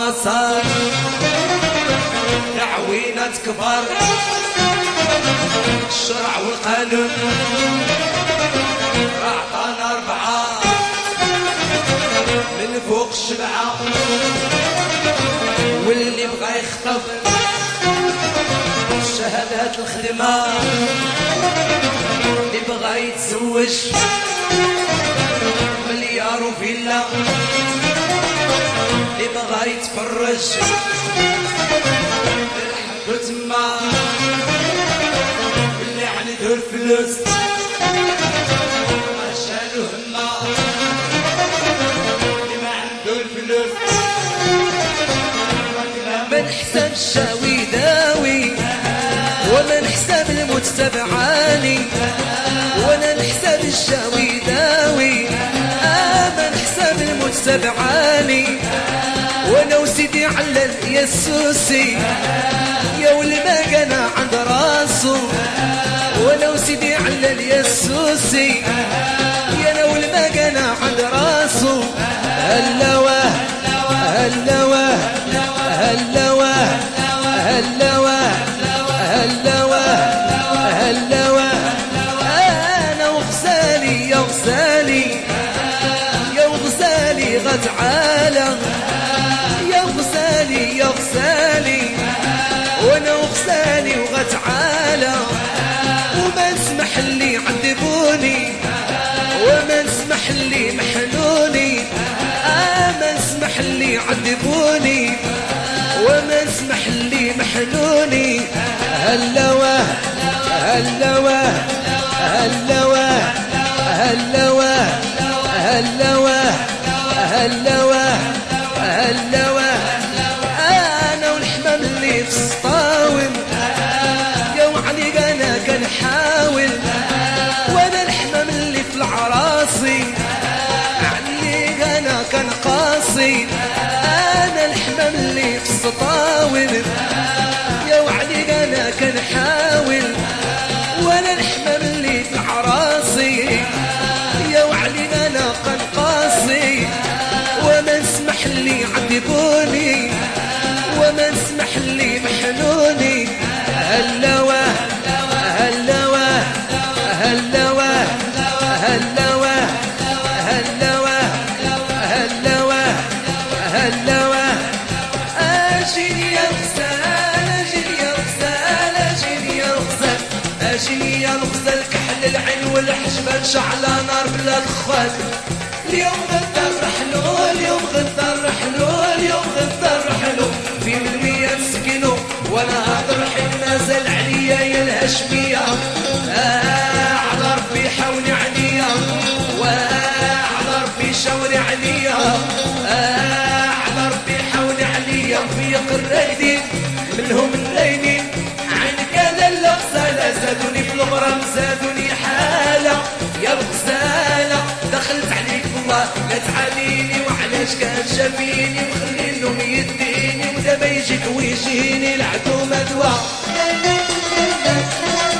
وصار العوينة كبر الشرع والقانون أعطانا 4 من فوق 7 واللي بغى يخطف شهادات الخدمة اللي بغى يتزوج مليار وفيلا اللي بغى يتفرج الحب تما واللي عنده الفلوس عشانو هما اللي ما عنده الفلوس من حساب الشاوي داوي ومن حساب الموت تبعاني وانا نحساب الشاوي داوي من حساب الموت تبعاني وانا وسيدي على اليسوسي يا ولي ما كان عند راسو وانا وسيدي على اليسوسي يا انا ولي ما كان عند راسو هلواه هلواه هلواه هلواه هلواه هلواه انا وغزالي يا غزالي يا غزالي غتعالى يا غزالي يا غزالي وانا وغزالي وغتعالى وما نسمح لي عذبوني وما نسمح لي محنوني ما نسمح لي عذبوني وما نسمح لي محنوني هلواه هلواه هلواه هلواه هلواه هلواه هلواه انا والحمام اللي في السطاول يا وعليك انا كنحاول وانا الحمام اللي في العراصي عليك انا كنقاصي انا الحمام اللي في السطاول يا وعليك انا كنحاول وانا الحمام اللي في العراصي يا وعليك انا كنقاصي وما نسمح لي عذبوني وما نسمح لي محنوني هلواه هلواه هلواه هلواه هلواه هلواه هلواه اجيني يا غزال اجيني يا غزال اجيني يا غزال اجيني يا غزال كحل العين والحجبان شعلة نار بلا دخان اليوم غدا رحلو اليوم غدا رحلو اليوم غدا رحلو في المية مسكينو وانا هضر حين نازل عليا يا الهشمية على ربي حاولي عليا وعلى ربي شاوري عليا على ربي حاولي عليا في قرايدين منهم الليلين عنك هذا الغزالة زادوني في الغرام زادوني حالة يا الغزالة دخلت عليك والله لا تعاليني وعلاش كان شافيني وخلي النوم يديني ودابا يجيك ويجيني العدو مدوى